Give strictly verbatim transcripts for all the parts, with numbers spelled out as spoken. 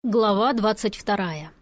Глава двадцать вторая.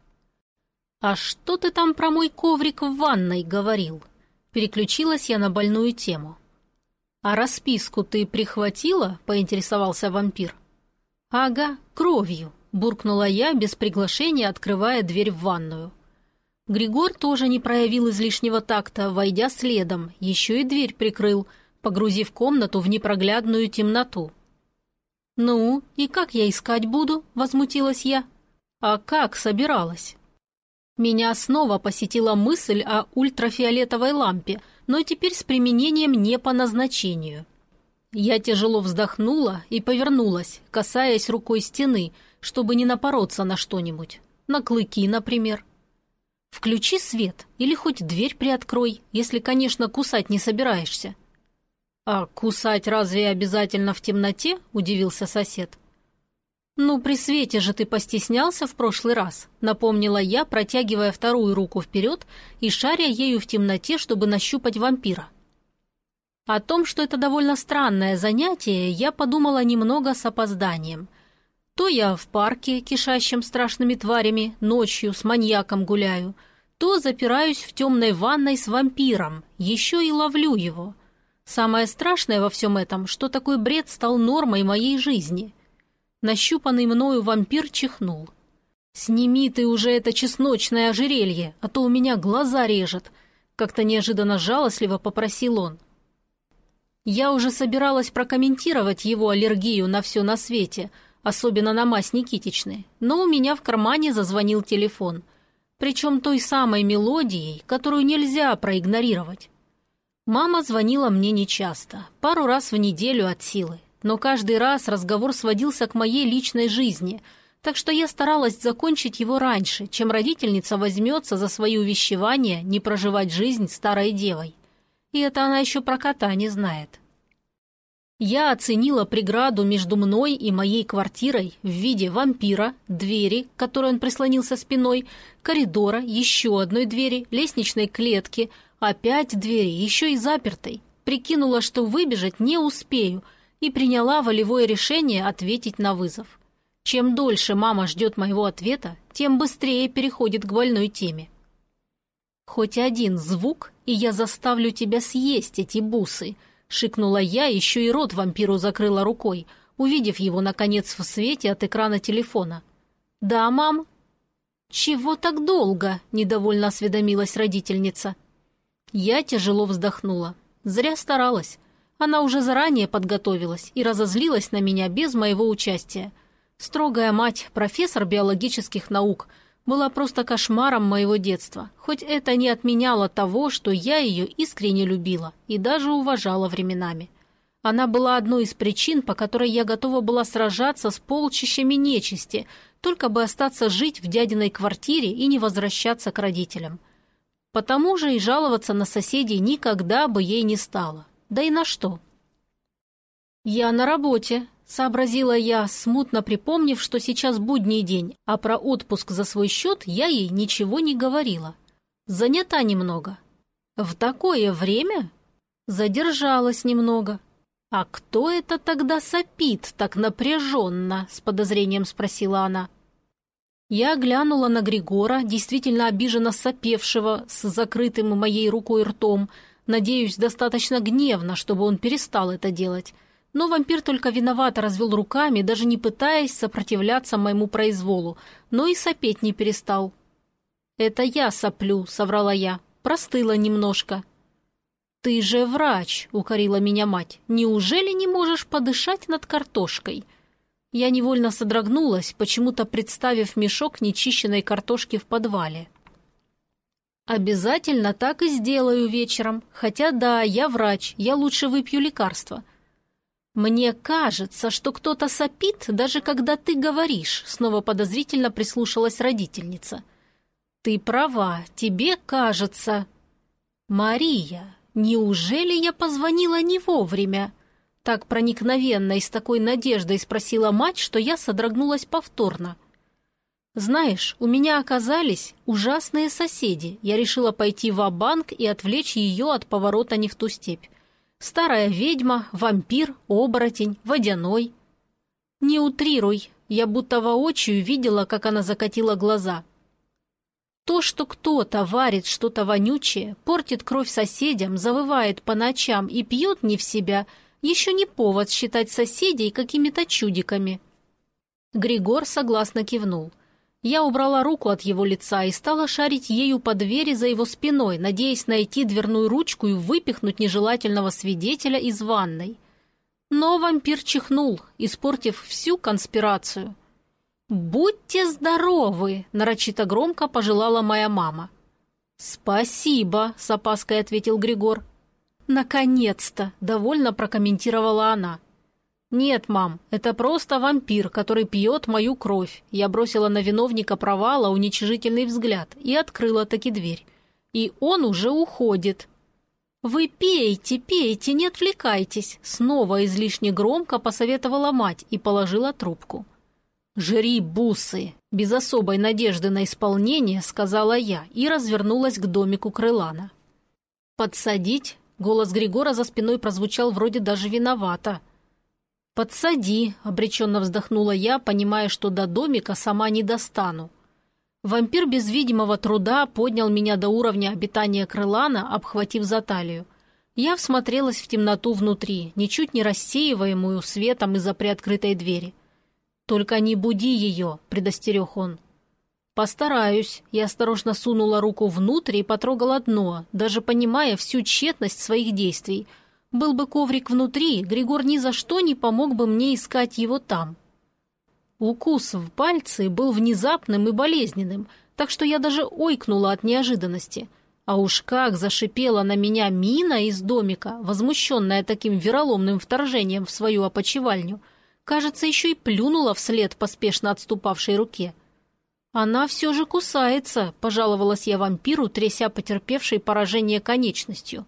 «А что ты там про мой коврик в ванной говорил?» Переключилась я на больную тему. «А расписку ты прихватила?» — поинтересовался вампир. «Ага, кровью», — буркнула я, без приглашения открывая дверь в ванную. Григор тоже не проявил излишнего такта, войдя следом, еще и дверь прикрыл, погрузив комнату в непроглядную темноту. «Ну, и как я искать буду?» – возмутилась я. «А как собиралась?» Меня снова посетила мысль о ультрафиолетовой лампе, но теперь с применением не по назначению. Я тяжело вздохнула и повернулась, касаясь рукой стены, чтобы не напороться на что-нибудь. На клыки, например. «Включи свет или хоть дверь приоткрой, если, конечно, кусать не собираешься». «А кусать разве обязательно в темноте?» – удивился сосед. «Ну, при свете же ты постеснялся в прошлый раз», – напомнила я, протягивая вторую руку вперед и шаря ею в темноте, чтобы нащупать вампира. О том, что это довольно странное занятие, я подумала немного с опозданием. То я в парке, кишащем страшными тварями, ночью с маньяком гуляю, то запираюсь в темной ванной с вампиром, еще и ловлю его. Самое страшное во всем этом, что такой бред стал нормой моей жизни. Нащупанный мною вампир чихнул. «Сними ты уже это чесночное ожерелье, а то у меня глаза режет», — как-то неожиданно жалостливо попросил он. Я уже собиралась прокомментировать его аллергию на все на свете, особенно на мазь Никитичны, но у меня в кармане зазвонил телефон, причем той самой мелодией, которую нельзя проигнорировать. Мама звонила мне нечасто, пару раз в неделю от силы, но каждый раз разговор сводился к моей личной жизни, так что я старалась закончить его раньше, чем родительница возьмется за свои увещевания не проживать жизнь старой девой. И это она еще про кота не знает. Я оценила преграду между мной и моей квартирой в виде вампира, двери, к которой он прислонился спиной, коридора, еще одной двери, лестничной клетки, опять двери, еще и запертой. Прикинула, что выбежать не успею, и приняла волевое решение ответить на вызов. Чем дольше мама ждет моего ответа, тем быстрее переходит к больной теме. «Хоть один звук, и я заставлю тебя съесть эти бусы», — шикнула я, еще и рот вампиру закрыла рукой, увидев его, наконец, в свете от экрана телефона. «Да, мам?» «Чего так долго?» — недовольно осведомилась родительница. Я тяжело вздохнула. Зря старалась. Она уже заранее подготовилась и разозлилась на меня без моего участия. Строгая мать, профессор биологических наук, была просто кошмаром моего детства, хоть это не отменяло того, что я ее искренне любила и даже уважала временами. Она была одной из причин, по которой я готова была сражаться с полчищами нечисти, только бы остаться жить в дядиной квартире и не возвращаться к родителям. Потому же и жаловаться на соседей никогда бы ей не стало. Да и на что? «Я на работе», — сообразила я, смутно припомнив, что сейчас будний день, а про отпуск за свой счет я ей ничего не говорила. Занята немного. В такое время? Задержалась немного. «А кто это тогда сопит так напряженно?» — с подозрением спросила она. Я глянула на Григора, действительно обиженно сопевшего, с закрытым моей рукой ртом, надеюсь, достаточно гневно, чтобы он перестал это делать. Но вампир только виновато развел руками, даже не пытаясь сопротивляться моему произволу, но и сопеть не перестал. «Это я соплю», — соврала я, — «простыла немножко». «Ты же врач», — укорила меня мать, — «неужели не можешь подышать над картошкой?» Я невольно содрогнулась, почему-то представив мешок нечищенной картошки в подвале. «Обязательно так и сделаю вечером. Хотя да, я врач, я лучше выпью лекарство». «Мне кажется, что кто-то сопит, даже когда ты говоришь», — снова подозрительно прислушалась родительница. «Ты права, тебе кажется». «Мария, неужели я позвонила не вовремя?» Так проникновенно и с такой надеждой спросила мать, что я содрогнулась повторно. «Знаешь, у меня оказались ужасные соседи. Я решила пойти ва-банк и отвлечь ее от поворота не в ту степь. Старая ведьма, вампир, оборотень, водяной». «Не утрируй», Я будто воочию видела, как она закатила глаза. То, что кто-то варит что-то вонючее, портит кровь соседям, завывает по ночам и пьет не в себя, еще не повод считать соседей какими-то чудиками. Григор согласно кивнул. Я убрала руку от его лица и стала шарить ею по двери за его спиной, надеясь найти дверную ручку и выпихнуть нежелательного свидетеля из ванной. Но вампир чихнул, испортив всю конспирацию. «Будьте здоровы!» – нарочито громко пожелала моя мама. «Спасибо!» – с опаской ответил Григор. «Наконец-то!» – довольно прокомментировала она. «Нет, мам, это просто вампир, который пьет мою кровь». Я бросила на виновника провала уничижительный взгляд и открыла таки дверь. «И он уже уходит». «Вы пейте, пейте, не отвлекайтесь», — снова излишне громко посоветовала мать и положила трубку. «Жри, бусы!» — без особой надежды на исполнение сказала я и развернулась к домику Крылана. «Подсадить?» — голос Григора за спиной прозвучал вроде даже виновато. «Подсади», — обреченно вздохнула я, понимая, что до домика сама не достану. Вампир без видимого труда поднял меня до уровня обитания Крылана, обхватив за талию. Я всмотрелась в темноту внутри, ничуть не рассеиваемую светом из-за приоткрытой двери. «Только не буди ее», — предостерег он. «Постараюсь», — я осторожно сунула руку внутрь и потрогала дно, даже понимая всю тщетность своих действий. Был бы коврик внутри, Григор ни за что не помог бы мне искать его там. Укус в пальцы был внезапным и болезненным, так что я даже ойкнула от неожиданности. А уж как зашипела на меня Мина из домика, возмущенная таким вероломным вторжением в свою опочивальню. Кажется, еще и плюнула вслед поспешно отступавшей руке. «Она все же кусается», — пожаловалась я вампиру, тряся потерпевшей поражение конечностью.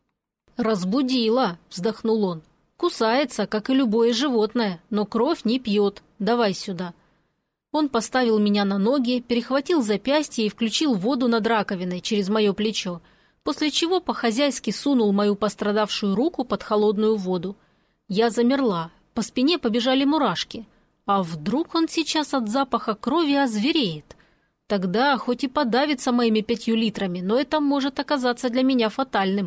«Разбудила», — вздохнул он. «Кусается, как и любое животное, но кровь не пьет. Давай сюда». Он поставил меня на ноги, перехватил запястье и включил воду над раковиной через мое плечо, после чего по-хозяйски сунул мою пострадавшую руку под холодную воду. Я замерла, по спине побежали мурашки. А вдруг он сейчас от запаха крови озвереет? Тогда хоть и подавится моими пятью литрами, но это может оказаться для меня фатальным.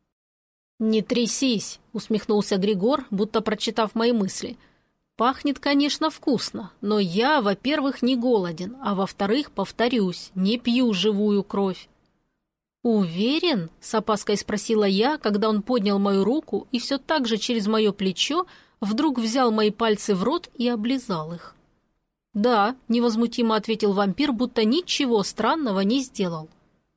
«Не трясись», — усмехнулся Григор, будто прочитав мои мысли. «Пахнет, конечно, вкусно, но я, во-первых, не голоден, а во-вторых, повторюсь, не пью живую кровь». «Уверен?» — с опаской спросила я, когда он поднял мою руку и все так же через мое плечо вдруг взял мои пальцы в рот и облизал их. «Да», — невозмутимо ответил вампир, будто ничего странного не сделал.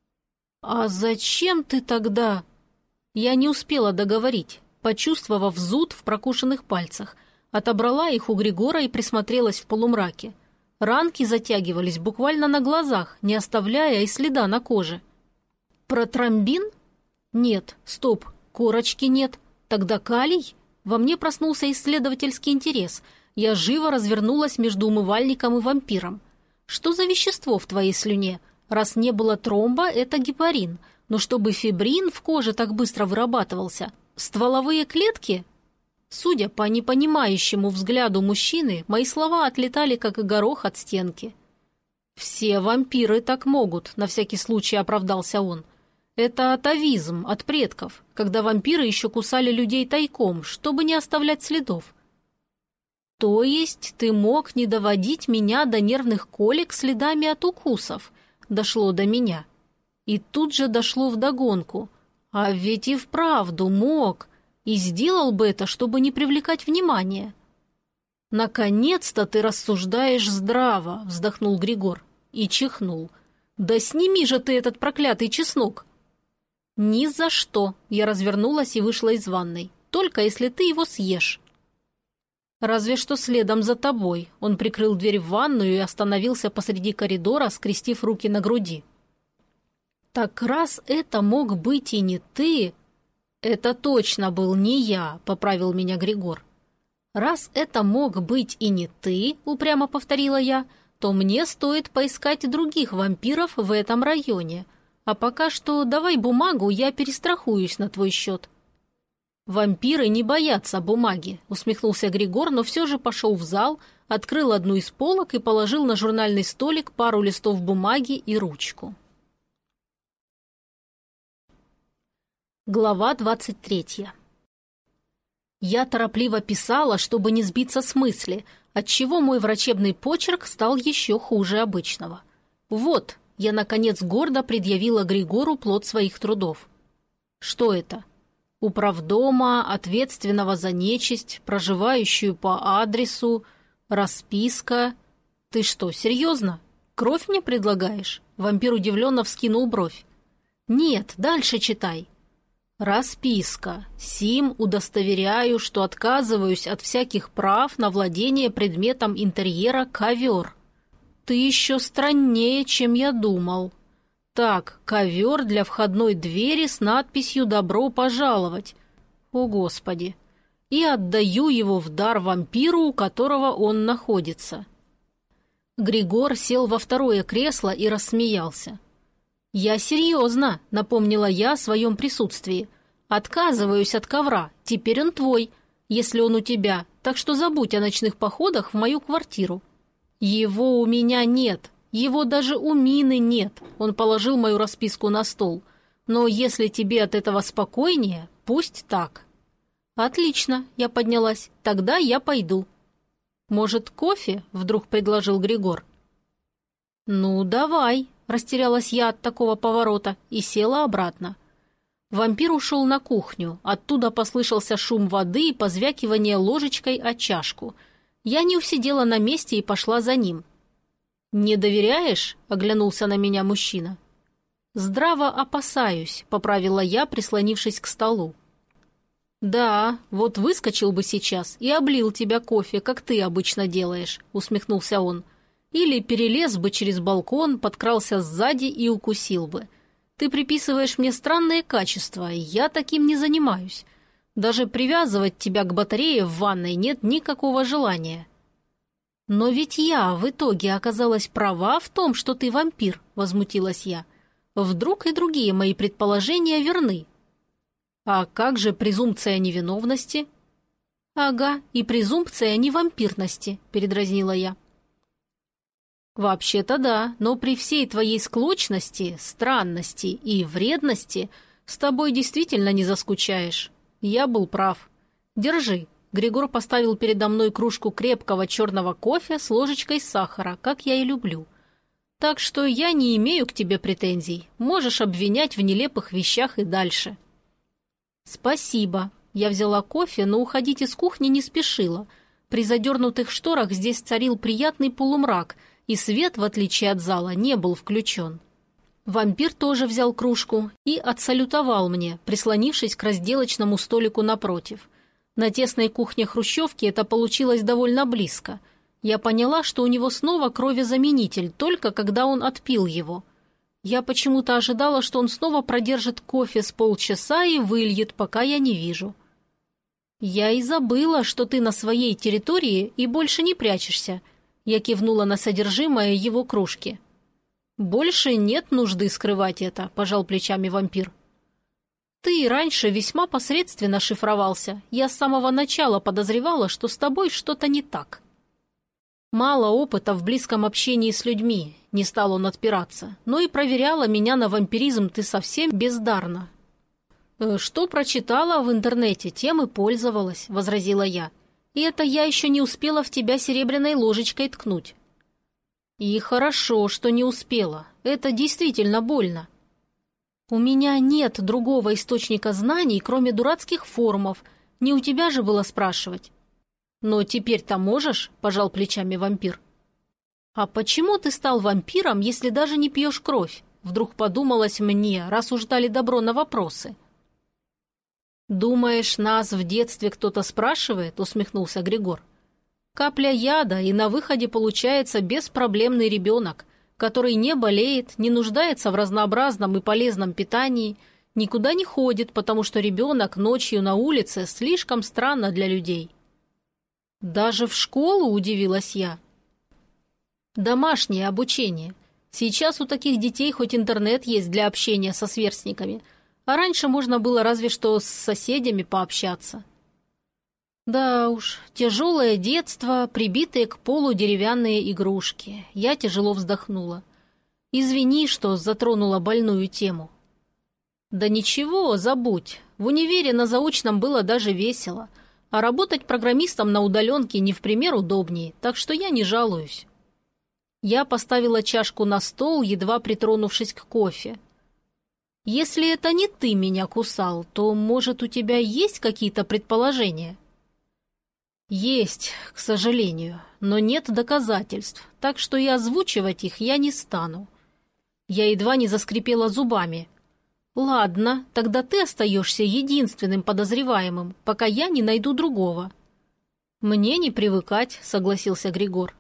«А зачем ты тогда...» Я не успела договорить, почувствовав зуд в прокушенных пальцах, отобрала их у Григора и присмотрелась в полумраке. Ранки затягивались буквально на глазах, не оставляя и следа на коже. «Протромбин? Нет, стоп, корочки нет. Тогда калий?» Во мне проснулся исследовательский интерес. Я живо развернулась между умывальником и вампиром. «Что за вещество в твоей слюне? Раз не было тромба, это гепарин. Но чтобы фибрин в коже так быстро вырабатывался, стволовые клетки?» Судя по непонимающему взгляду мужчины, мои слова отлетали, как и горох от стенки. «Все вампиры так могут», — на всякий случай оправдался он. «Это атовизм от предков, когда вампиры еще кусали людей тайком, чтобы не оставлять следов». «То есть ты мог не доводить меня до нервных колик следами от укусов?» Дошло до меня. И тут же дошло вдогонку. А ведь и вправду мог. И сделал бы это, чтобы не привлекать внимания. «Наконец-то ты рассуждаешь здраво», — вздохнул Григор и чихнул. «Да сними же ты этот проклятый чеснок!» «Ни за что!» — я развернулась и вышла из ванной. «Только если ты его съешь». «Разве что следом за тобой». Он прикрыл дверь в ванную и остановился посреди коридора, скрестив руки на груди. «Так раз это мог быть и не ты...» «Это точно был не я», — поправил меня Григор. «Раз это мог быть и не ты», — упрямо повторила я, «то мне стоит поискать других вампиров в этом районе. А пока что давай бумагу, я перестрахуюсь на твой счет». «Вампиры не боятся бумаги», — усмехнулся Григор, но все же пошел в зал, открыл одну из полок и положил на журнальный столик пару листов бумаги и ручку. Глава двадцать третья. Я торопливо писала, чтобы не сбиться с мысли, отчего мой врачебный почерк стал еще хуже обычного. Вот, я, наконец, гордо предъявила Григору плод своих трудов. Что это? Управдома, ответственного за нечисть, проживающую по адресу, расписка. Ты что, серьезно? Кровь мне предлагаешь? Вампир удивленно вскинул бровь. Нет, дальше читай. Расписка. Сим удостоверяю, что отказываюсь от всяких прав на владение предметом интерьера ковер. Ты еще страннее, чем я думал. Так, ковер для входной двери с надписью «Добро пожаловать». О, Господи! И отдаю его в дар вампиру, у которого он находится. Григор сел во второе кресло и рассмеялся. «Я серьезно», — напомнила я о своем присутствии. «Отказываюсь от ковра, теперь он твой, если он у тебя, так что забудь о ночных походах в мою квартиру». «Его у меня нет, его даже у Мины нет», — он положил мою расписку на стол. «Но если тебе от этого спокойнее, пусть так». «Отлично», — я поднялась, — «тогда я пойду». «Может, кофе?» — вдруг предложил Григор. «Ну, давай», — растерялась я от такого поворота и села обратно. Вампир ушел на кухню, оттуда послышался шум воды и позвякивание ложечкой о чашку. Я не усидела на месте и пошла за ним. «Не доверяешь?» — оглянулся на меня мужчина. «Здраво опасаюсь», — поправила я, прислонившись к столу. «Да, вот выскочил бы сейчас и облил тебя кофе, как ты обычно делаешь», — усмехнулся он. «Или перелез бы через балкон, подкрался сзади и укусил бы. Ты приписываешь мне странные качества, и я таким не занимаюсь. Даже привязывать тебя к батарее в ванной нет никакого желания». «Но ведь я в итоге оказалась права в том, что ты вампир», — возмутилась я. «Вдруг и другие мои предположения верны». «А как же презумпция невиновности?» «Ага, и презумпция невампирности», — передразнила я. «Вообще-то да, но при всей твоей склочности, странности и вредности с тобой действительно не заскучаешь. Я был прав. Держи». Григор поставил передо мной кружку крепкого черного кофе с ложечкой сахара, как я и люблю. «Так что я не имею к тебе претензий. Можешь обвинять в нелепых вещах и дальше». «Спасибо». Я взяла кофе, но уходить из кухни не спешила. При задернутых шторах здесь царил приятный полумрак, и свет, в отличие от зала, не был включен. Вампир тоже взял кружку и отсалютовал мне, прислонившись к разделочному столику напротив. На тесной кухне хрущевки это получилось довольно близко. Я поняла, что у него снова кровезаменитель, только когда он отпил его. Я почему-то ожидала, что он снова продержит кофе с полчаса и выльет, пока я не вижу. «Я и забыла, что ты на своей территории и больше не прячешься», — я кивнула на содержимое его кружки. «Больше нет нужды скрывать это», — пожал плечами вампир. «Ты и раньше весьма посредственно шифровался. Я с самого начала подозревала, что с тобой что-то не так». Мало опыта в близком общении с людьми, не стал он отпираться, но и проверяла меня на вампиризм ты совсем бездарно. «Что прочитала в интернете, тем и пользовалась», — возразила я. «И это я еще не успела в тебя серебряной ложечкой ткнуть». «И хорошо, что не успела. Это действительно больно». «У меня нет другого источника знаний, кроме дурацких форумов. Не у тебя же было спрашивать». «Но теперь-то можешь?» – пожал плечами вампир. «А почему ты стал вампиром, если даже не пьешь кровь?» Вдруг подумалось мне, раз уж дали добро на вопросы. «Думаешь, нас в детстве кто-то спрашивает?» – усмехнулся Григор. «Капля яда, и на выходе получается беспроблемный ребенок, который не болеет, не нуждается в разнообразном и полезном питании, никуда не ходит, потому что ребенок ночью на улице слишком странно для людей». «Даже в школу?» – удивилась я. «Домашнее обучение. Сейчас у таких детей хоть интернет есть для общения со сверстниками, а раньше можно было разве что с соседями пообщаться». Да уж, тяжелое детство, прибитые к полу деревянные игрушки. Я тяжело вздохнула. Извини, что затронула больную тему. Да ничего, забудь. В универе на заочном было даже весело. А работать программистом на удаленке не в пример удобнее, так что я не жалуюсь. Я поставила чашку на стол, едва притронувшись к кофе. Если это не ты меня кусал, то, может, у тебя есть какие-то предположения? Есть, к сожалению, но нет доказательств, так что и озвучивать их я не стану. Я едва не заскрипела зубами. Ладно, тогда ты остаешься единственным подозреваемым, пока я не найду другого. Мне не привыкать, согласился Григор.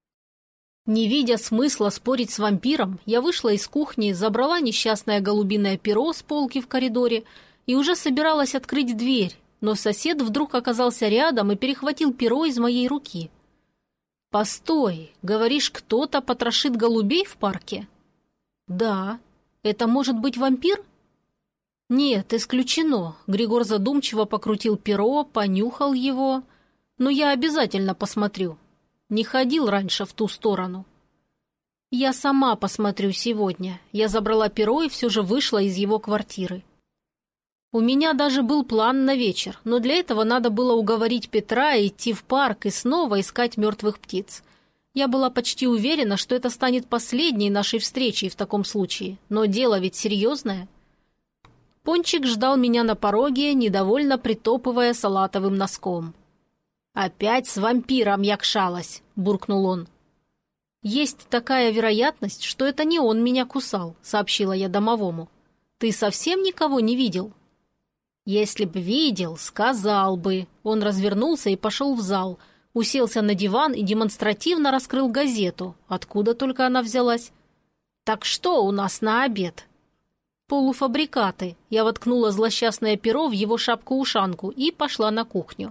Не видя смысла спорить с вампиром, я вышла из кухни, забрала несчастное голубиное перо с полки в коридоре и уже собиралась открыть дверь, но сосед вдруг оказался рядом и перехватил перо из моей руки. «Постой, говоришь, кто-то потрошит голубей в парке?» «Да. Это может быть вампир?» «Нет, исключено». Григор задумчиво покрутил перо, понюхал его. «Но я обязательно посмотрю. Не ходил раньше в ту сторону». «Я сама посмотрю сегодня». Я забрала перо и все же вышла из его квартиры. У меня даже был план на вечер, но для этого надо было уговорить Петра идти в парк и снова искать мертвых птиц. Я была почти уверена, что это станет последней нашей встречей в таком случае, но дело ведь серьезное. Пончик ждал меня на пороге, недовольно притопывая салатовым носком. «Опять с вампиром якшалась», — буркнул он. «Есть такая вероятность, что это не он меня кусал», — сообщила я домовому. «Ты совсем никого не видел?» «Если б видел, сказал бы». Он развернулся и пошел в зал, уселся на диван и демонстративно раскрыл газету, откуда только она взялась. «Так что у нас на обед?» «Полуфабрикаты». Я воткнула злосчастное перо в его шапку-ушанку и пошла на кухню.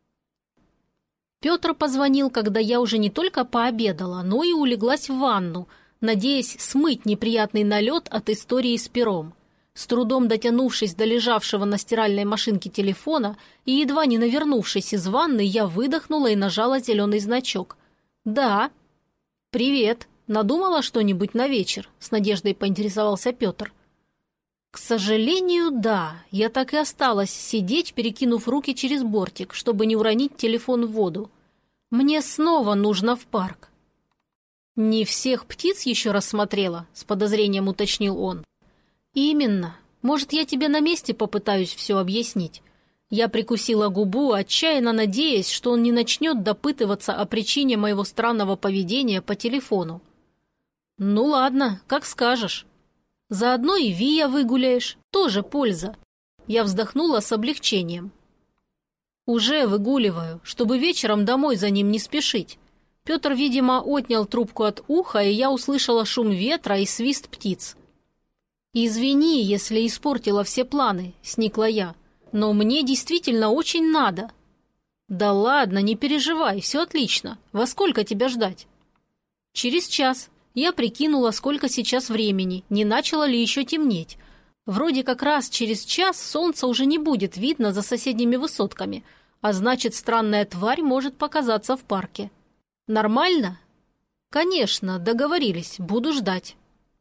Петр позвонил, когда я уже не только пообедала, но и улеглась в ванну, надеясь смыть неприятный налет от истории с пером. С трудом дотянувшись до лежавшего на стиральной машинке телефона и едва не навернувшись из ванны, я выдохнула и нажала зеленый значок. «Да». «Привет. Надумала что-нибудь на вечер?» — с надеждой поинтересовался Петр. «К сожалению, да. Я так и осталась сидеть, перекинув руки через бортик, чтобы не уронить телефон в воду. Мне снова нужно в парк». «Не всех птиц еще рассмотрела?» — с подозрением уточнил он. «Именно. Может, я тебе на месте попытаюсь все объяснить?» Я прикусила губу, отчаянно надеясь, что он не начнет допытываться о причине моего странного поведения по телефону. «Ну ладно, как скажешь. Заодно и Вия выгуляешь, тоже польза». Я вздохнула с облегчением. «Уже выгуливаю, чтобы вечером домой за ним не спешить». Петр, видимо, отнял трубку от уха, и я услышала шум ветра и свист птиц. «Извини, если испортила все планы», — сникла я, — «но мне действительно очень надо». «Да ладно, не переживай, все отлично. Во сколько тебя ждать?» «Через час». Я прикинула, сколько сейчас времени, не начало ли еще темнеть. Вроде как раз через час солнца уже не будет видно за соседними высотками, а значит, странная тварь может показаться в парке. «Нормально?» «Конечно, договорились, буду ждать».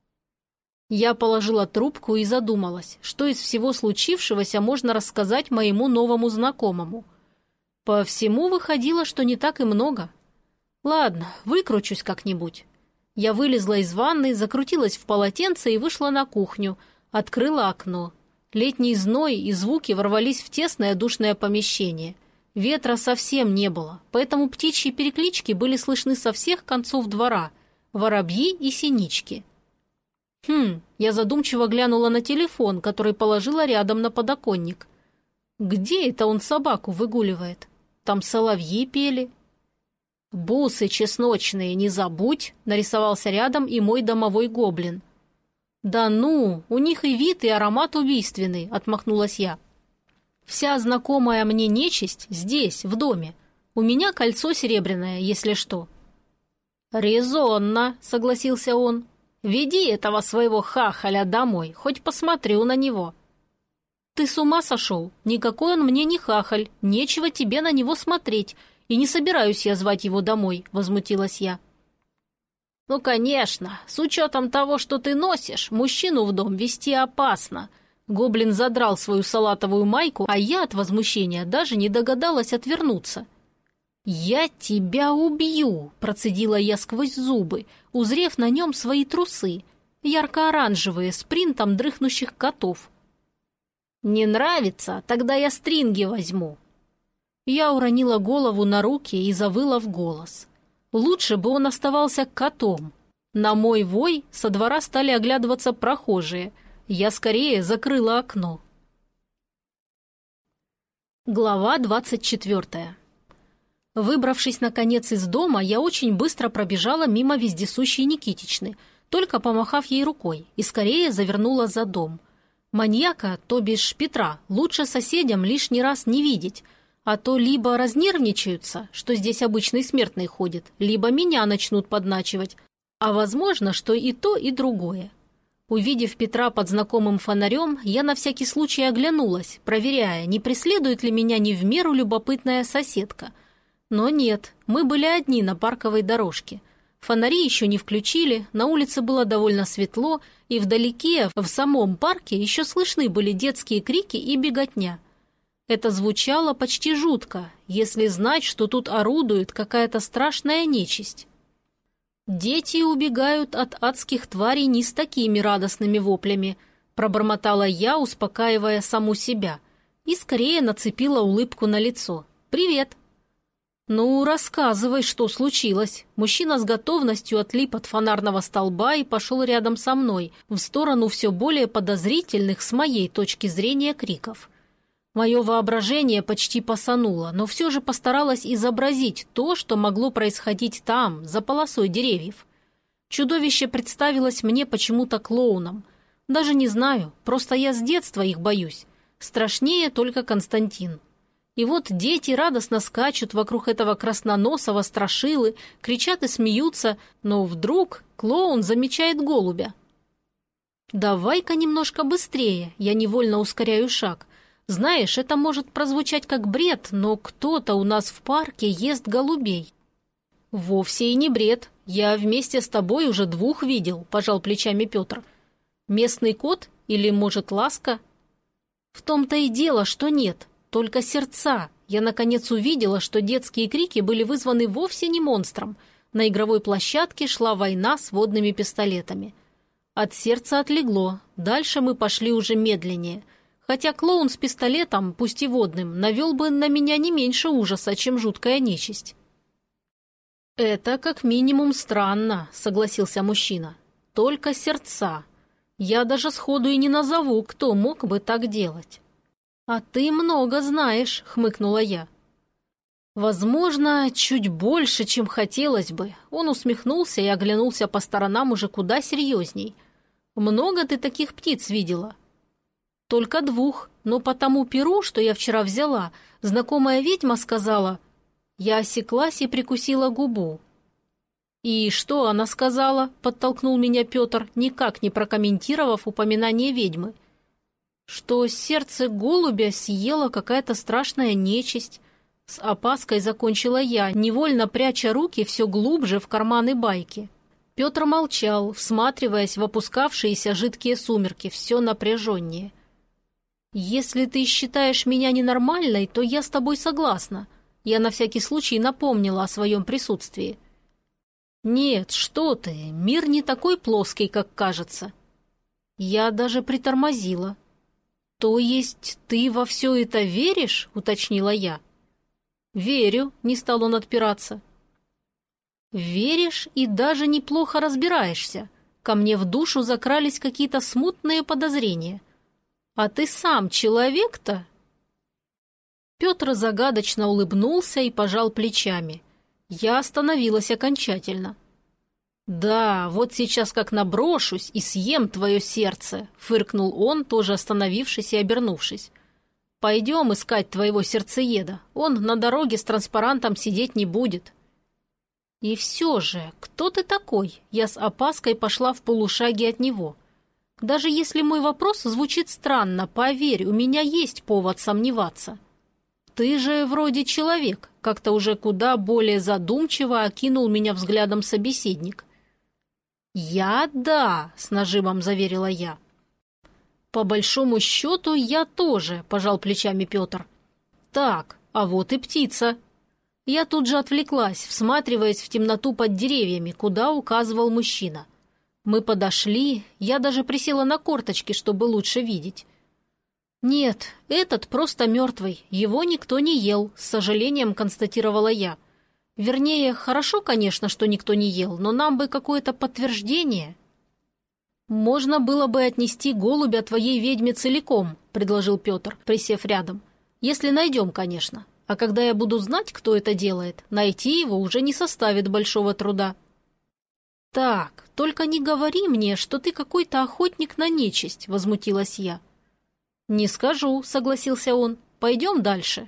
Я положила трубку и задумалась, что из всего случившегося можно рассказать моему новому знакомому. По всему выходило, что не так и много. Ладно, выкручусь как-нибудь. Я вылезла из ванны, закрутилась в полотенце и вышла на кухню, открыла окно. Летний зной и звуки ворвались в тесное душное помещение. Ветра совсем не было, поэтому птичьи переклички были слышны со всех концов двора, воробьи и синички. Хм, я задумчиво глянула на телефон, который положила рядом на подоконник. Где это он собаку выгуливает? Там соловьи пели. «Бусы чесночные, не забудь», — нарисовался рядом и мой домовой гоблин. «Да ну, у них и вид, и аромат убийственный», — отмахнулась я. «Вся знакомая мне нечисть здесь, в доме. У меня кольцо серебряное, если что». «Резонно», — согласился он. «Веди этого своего хахаля домой, хоть посмотрю на него». «Ты с ума сошел? Никакой он мне не хахаль, нечего тебе на него смотреть, и не собираюсь я звать его домой», — возмутилась я. «Ну, конечно, с учетом того, что ты носишь, мужчину в дом вести опасно». Гоблин задрал свою салатовую майку, а я от возмущения даже не догадалась отвернуться. «Я тебя убью!» – процедила я сквозь зубы, узрев на нем свои трусы, ярко-оранжевые, с принтом дрыхнущих котов. «Не нравится? Тогда я стринги возьму». Я уронила голову на руки и завыла в голос. Лучше бы он оставался котом. На мой вой со двора стали оглядываться прохожие. Я скорее закрыла окно. Глава двадцать четвертая. Выбравшись, наконец, из дома, я очень быстро пробежала мимо вездесущей Никитичны, только помахав ей рукой, и скорее завернула за дом. Маньяка, то бишь Петра, лучше соседям лишний раз не видеть, а то либо разнервничаются, что здесь обычный смертный ходит, либо меня начнут подначивать, а возможно, что и то, и другое. Увидев Петра под знакомым фонарем, я на всякий случай оглянулась, проверяя, не преследует ли меня не в меру любопытная соседка. Но нет, мы были одни на парковой дорожке. Фонари еще не включили, на улице было довольно светло, и вдалеке, в самом парке, еще слышны были детские крики и беготня. Это звучало почти жутко, если знать, что тут орудует какая-то страшная нечисть. «Дети убегают от адских тварей не с такими радостными воплями», пробормотала я, успокаивая саму себя, и скорее нацепила улыбку на лицо. «Привет!» «Ну, рассказывай, что случилось». Мужчина с готовностью отлип от фонарного столба и пошел рядом со мной, в сторону все более подозрительных с моей точки зрения криков. Мое воображение почти посануло, но все же постаралась изобразить то, что могло происходить там, за полосой деревьев. Чудовище представилось мне почему-то клоуном. Даже не знаю, просто я с детства их боюсь. Страшнее только Константин. И вот дети радостно скачут вокруг этого красноносого страшилы, кричат и смеются, но вдруг клоун замечает голубя. «Давай-ка немножко быстрее», я невольно ускоряю шаг. Знаешь, это может прозвучать как бред, но кто-то у нас в парке ест голубей. Вовсе и не бред. Я вместе с тобой уже двух видел, пожал плечами Петр. Местный кот или, может, ласка? В том-то и дело, что нет, только сердца. Я, наконец, увидела, что детские крики были вызваны вовсе не монстром. На игровой площадке шла война с водными пистолетами. От сердца отлегло. Дальше мы пошли уже медленнее. Хотя клоун с пистолетом, пусть и водным, навел бы на меня не меньше ужаса, чем жуткая нечисть. «Это как минимум странно», — согласился мужчина. «Только сердца. Я даже сходу и не назову, кто мог бы так делать». «А ты много знаешь», — хмыкнула я. «Возможно, чуть больше, чем хотелось бы». Он усмехнулся и оглянулся по сторонам уже куда серьезней. «Много ты таких птиц видела?» «Только двух, но по тому перу, что я вчера взяла, знакомая ведьма сказала...» Я осеклась и прикусила губу. «И что она сказала?» — подтолкнул меня Петр, никак не прокомментировав упоминание ведьмы. «Что сердце голубя съела какая-то страшная нечисть». С опаской закончила я, невольно пряча руки все глубже в карманы байки. Петр молчал, всматриваясь в опускавшиеся жидкие сумерки, все напряженнее. «Если ты считаешь меня ненормальной, то я с тобой согласна». Я на всякий случай напомнила о своем присутствии. «Нет, что ты, мир не такой плоский, как кажется». Я даже притормозила. «То есть ты во все это веришь?» — уточнила я. «Верю», — не стал он отпираться. «Веришь и даже неплохо разбираешься. Ко мне в душу закрались какие-то смутные подозрения. А ты сам человек-то?» Петр загадочно улыбнулся и пожал плечами. Я остановилась окончательно. «Да, вот сейчас как наброшусь и съем твое сердце», — фыркнул он, тоже остановившись и обернувшись. «Пойдем искать твоего сердцееда. Он на дороге с транспарантом сидеть не будет». «И все же, кто ты такой?» Я с опаской пошла в полушаге от него. Даже если мой вопрос звучит странно, поверь, у меня есть повод сомневаться. Ты же вроде человек, как-то уже куда более задумчиво окинул меня взглядом собеседник. Я да, с нажимом заверила я. По большому счету я тоже, пожал плечами Петр. Так, а вот и птица. Я тут же отвлеклась, всматриваясь в темноту под деревьями, куда указывал мужчина. Мы подошли, я даже присела на корточки, чтобы лучше видеть. «Нет, этот просто мертвый, его никто не ел», — с сожалением констатировала я. «Вернее, хорошо, конечно, что никто не ел, но нам бы какое-то подтверждение». «Можно было бы отнести голубя твоей ведьме целиком», — предложил Петр, присев рядом. «Если найдем, конечно. А когда я буду знать, кто это делает, найти его уже не составит большого труда». «Так, только не говори мне, что ты какой-то охотник на нечисть», — возмутилась я. «Не скажу», — согласился он. «Пойдем дальше».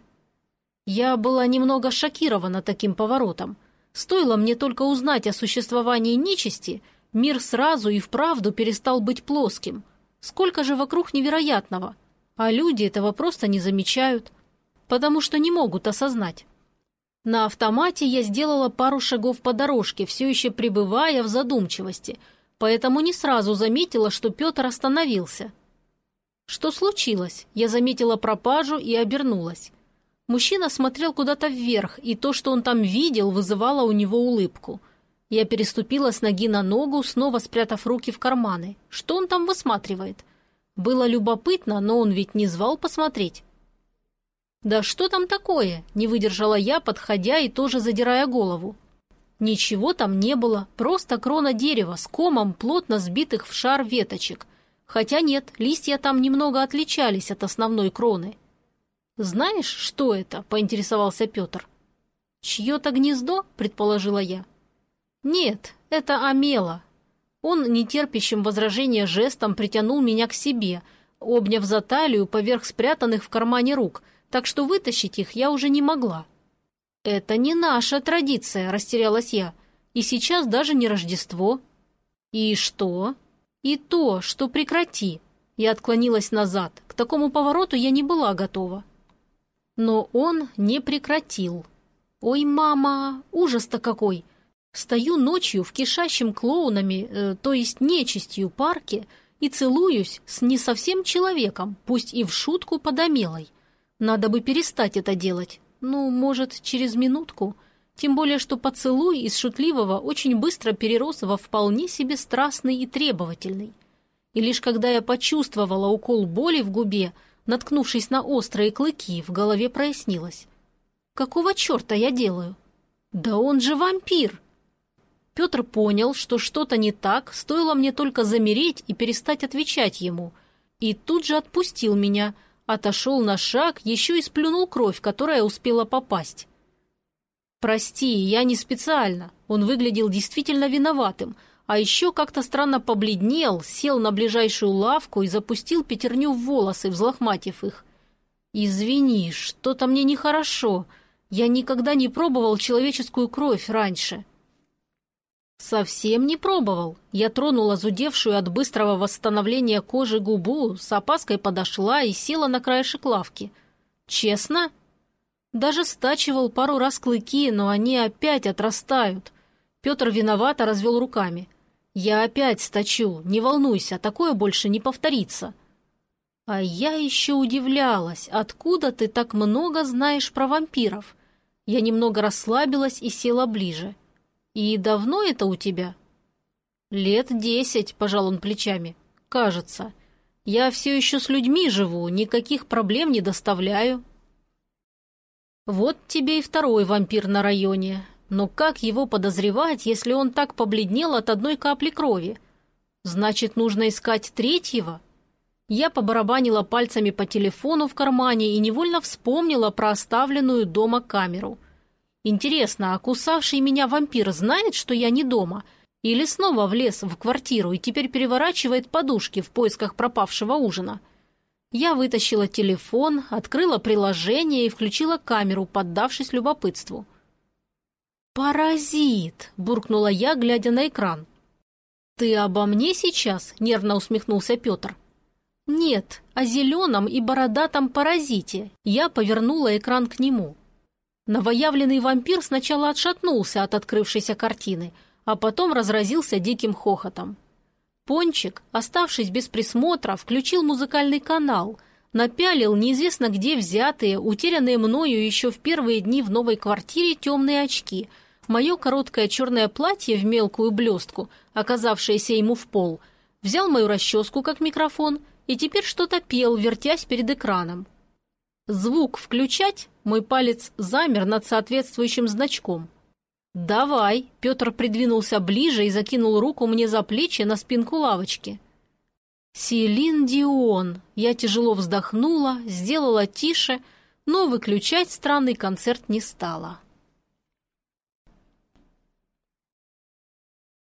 Я была немного шокирована таким поворотом. Стоило мне только узнать о существовании нечисти, мир сразу и вправду перестал быть плоским. Сколько же вокруг невероятного, а люди этого просто не замечают, потому что не могут осознать. На автомате я сделала пару шагов по дорожке, все еще пребывая в задумчивости, поэтому не сразу заметила, что Петр остановился. «Что случилось?» Я заметила пропажу и обернулась. Мужчина смотрел куда-то вверх, и то, что он там видел, вызывало у него улыбку. Я переступила с ноги на ногу, снова спрятав руки в карманы. Что он там высматривает? Было любопытно, но он ведь не звал посмотреть. «Да что там такое?» – не выдержала я, подходя и тоже задирая голову. Ничего там не было, просто крона дерева с комом плотно сбитых в шар веточек. Хотя нет, листья там немного отличались от основной кроны. «Знаешь, что это?» – поинтересовался Петр. «Чье-то гнездо?» – предположила я. «Нет, это омела». Он нетерпящим возражения жестом притянул меня к себе, обняв за талию поверх спрятанных в кармане рук, так что вытащить их я уже не могла. «Это не наша традиция», – растерялась я, – «и сейчас даже не Рождество». «И что?» «И то, что прекрати». Я отклонилась назад. К такому повороту я не была готова. Но он не прекратил. «Ой, мама, ужас-то какой! Стою ночью в кишащем клоунами, э, то есть нечистью, парке и целуюсь с не совсем человеком, пусть и в шутку подомелой. Надо бы перестать это делать. Ну, может, через минутку. Тем более, что поцелуй из шутливого очень быстро перерос во вполне себе страстный и требовательный. И лишь когда я почувствовала укол боли в губе, наткнувшись на острые клыки, в голове прояснилось. Какого черта я делаю? Да он же вампир! Петр понял, что что-то не так, стоило мне только замереть и перестать отвечать ему. И тут же отпустил меня, отошел на шаг, еще и сплюнул кровь, которая успела попасть. «Прости, я не специально». Он выглядел действительно виноватым, а еще как-то странно побледнел, сел на ближайшую лавку и запустил пятерню в волосы, взлохматив их. «Извини, что-то мне нехорошо. Я никогда не пробовал человеческую кровь раньше». «Совсем не пробовал». Я тронула зудевшую от быстрого восстановления кожи губу, с опаской подошла и села на краешек лавки. «Честно?» Даже стачивал пару раз клыки, но они опять отрастают. Петр виновато развел руками. «Я опять стачу, не волнуйся, такое больше не повторится». А я еще удивлялась, откуда ты так много знаешь про вампиров. Я немного расслабилась и села ближе. «И давно это у тебя?» «Лет десять», — пожал он плечами. «Кажется. Я все еще с людьми живу, никаких проблем не доставляю». Вот тебе и второй вампир на районе. Но как его подозревать, если он так побледнел от одной капли крови? Значит, нужно искать третьего? Я побарабанила пальцами по телефону в кармане и невольно вспомнила про оставленную дома камеру. Интересно, а кусавший меня вампир знает, что я не дома? Или снова влез в квартиру и теперь переворачивает подушки в поисках пропавшего ужина? Я вытащила телефон, открыла приложение и включила камеру, поддавшись любопытству. «Паразит!» – буркнула я, глядя на экран. «Ты обо мне сейчас?» – нервно усмехнулся Петр. «Нет, о зеленом и бородатом паразите». Я повернула экран к нему. Новоявленный вампир сначала отшатнулся от открывшейся картины, а потом разразился диким хохотом. Пончик, оставшись без присмотра, включил музыкальный канал, напялил неизвестно где взятые, утерянные мною еще в первые дни в новой квартире темные очки, мое короткое черное платье в мелкую блестку, оказавшееся ему в пол, взял мою расческу как микрофон и теперь что-то пел, вертясь перед экраном. Звук включать, мой палец замер над соответствующим значком. «Давай», — Петр придвинулся ближе и закинул руку мне за плечи на спинку лавочки. «Селин Дион», я тяжело вздохнула, сделала тише, но выключать странный концерт не стала.